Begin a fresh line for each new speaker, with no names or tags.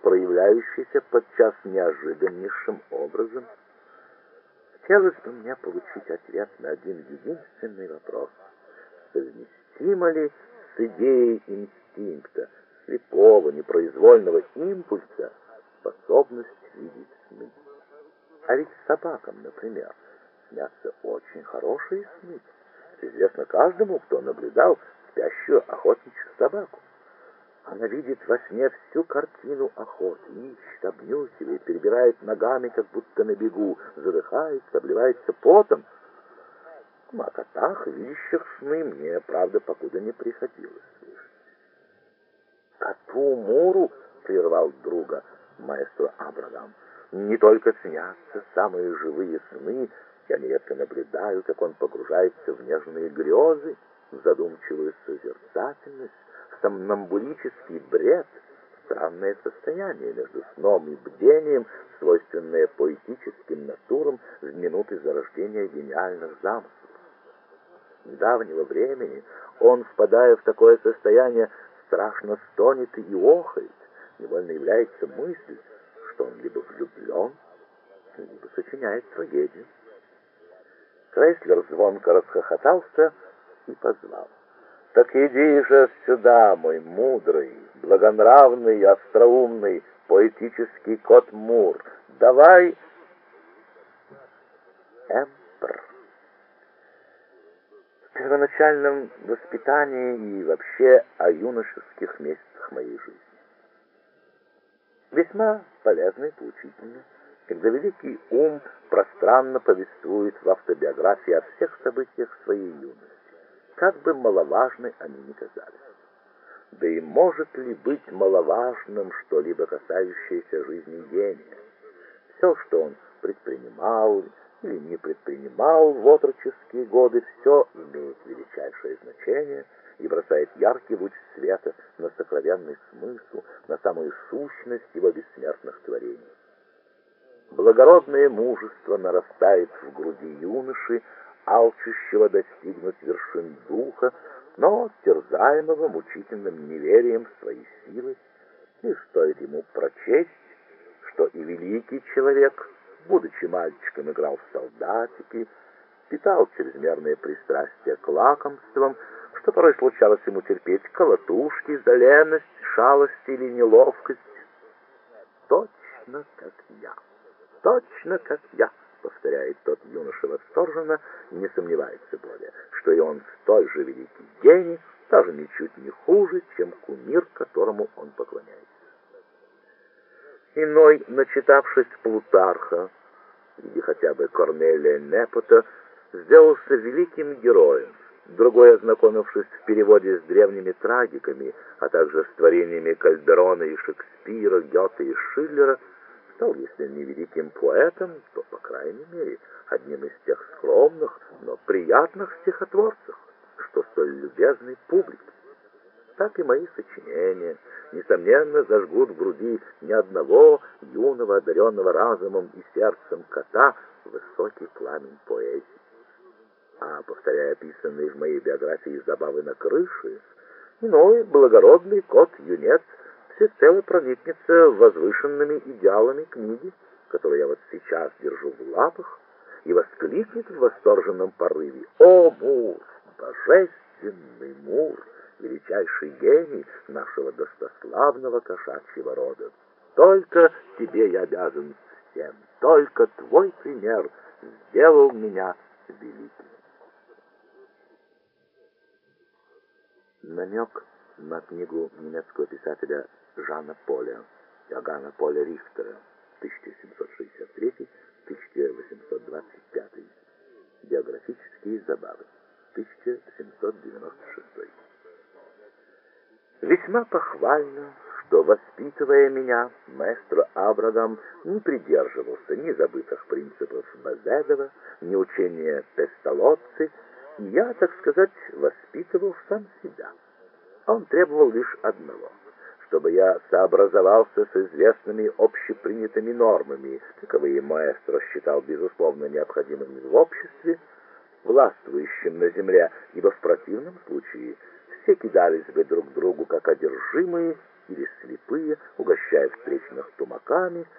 проявляющийся подчас неожиданнейшим образом. Хотелось бы мне получить ответ на один единственный вопрос. Совместимо ли с идеей инстинкта, слепого, непроизвольного импульса, способность видеть сны? А ведь собакам, например, снятся очень хорошие сны. Известно каждому, кто наблюдал спящую охотничью собаку. Она видит во сне всю картину охоты, ищет, обнюхивает, перебирает ногами, как будто на бегу, задыхается, обливается потом. О котах, видящих сны, мне, правда, покуда не приходилось слышать. «Коту Муру», — прервал друга маэстро Абрагам, — «не только снятся самые живые сны, я нередко наблюдаю, как он погружается в нежные грезы, в задумчивую созерцательность, в сомнамбулический бред, странное состояние между сном и бдением, свойственное поэтическим натурам в минуты зарождения гениальных замыслов. С недавнего времени он, впадая в такое состояние, страшно стонет и охает. Невольно является мысль, что он либо влюблен, либо сочиняет трагедию». Крейслер звонко расхохотался и позвал: «Так иди же сюда, мой мудрый, благонравный, остроумный, поэтический кот Мур. Давай, Эмпер». В первоначальном воспитании и вообще о юношеских месяцах моей жизни. Весьма полезно и поучительно, когда великий ум пространно повествует в автобиографии о всех событиях своей юности, как бы маловажны они ни казались. Да и может ли быть маловажным что-либо касающееся жизни гения? Все, что он предпринимал или не предпринимал в отроческие годы, все имеет величайшее значение и бросает яркий луч света на сокровенный смысл, на самую сущность его бессмертных творений. Благородное мужество нарастает в груди юноши, алчущего достигнуть вершин духа, но терзаемого мучительным неверием в свои силы, и стоит ему прочесть, что и великий человек, будучи мальчиком, играл в солдатики, питал чрезмерное пристрастие к лакомствам, что порой случалось ему терпеть колотушки за леность, шалость или неловкость. «Точно как я, точно как я», — повторяет тот юноша восторженно, и не сомневается более, что и он столь же великий гений, даже ничуть не хуже, чем кумир, которому он поклоняется. Иной, начитавшись Плутарха или хотя бы Корнелия Непота, сделался великим героем, другой, ознакомившись в переводе с древними трагиками, а также с творениями Кальдерона и Шекспира, Гёте и Шиллера, стал, если не великим поэтом, то, по крайней мере, одним из тех скромных, но приятных стихотворцев, что столь любезны публике. Так и мои сочинения, несомненно, зажгут в груди ни одного юного, одаренного разумом и сердцем кота высокий пламень поэзии. А, повторяя описанные в моей биографии забавы на крыше, иной благородный кот-юнец всецело проникнется возвышенными идеалами книги, которую я вот сейчас держу в лапах, и воскликнет в восторженном порыве: «О, Мур, божественный Мур, величайший гений нашего достославного кошачьего рода! Только тебе я обязан всем, только твой пример сделал меня великим». Намек на книгу немецкого писателя Жана Поля, Иоганна Поля Рихтера, 1763-1825, биографические забавы, 1796. Весьма похвально, что, воспитывая меня, маэстро Абрагам не придерживался ни забытых принципов Базедова, ни учения Песталоцци, и я, так сказать, воспитывал сам себя. Он требовал лишь одного, чтобы я сообразовался с известными общепринятыми нормами, каковые маэстро считал безусловно необходимыми в обществе, властвующем на земле, ибо в противном случае все кидались бы друг другу как одержимые или слепые, угощая встречных тумаками,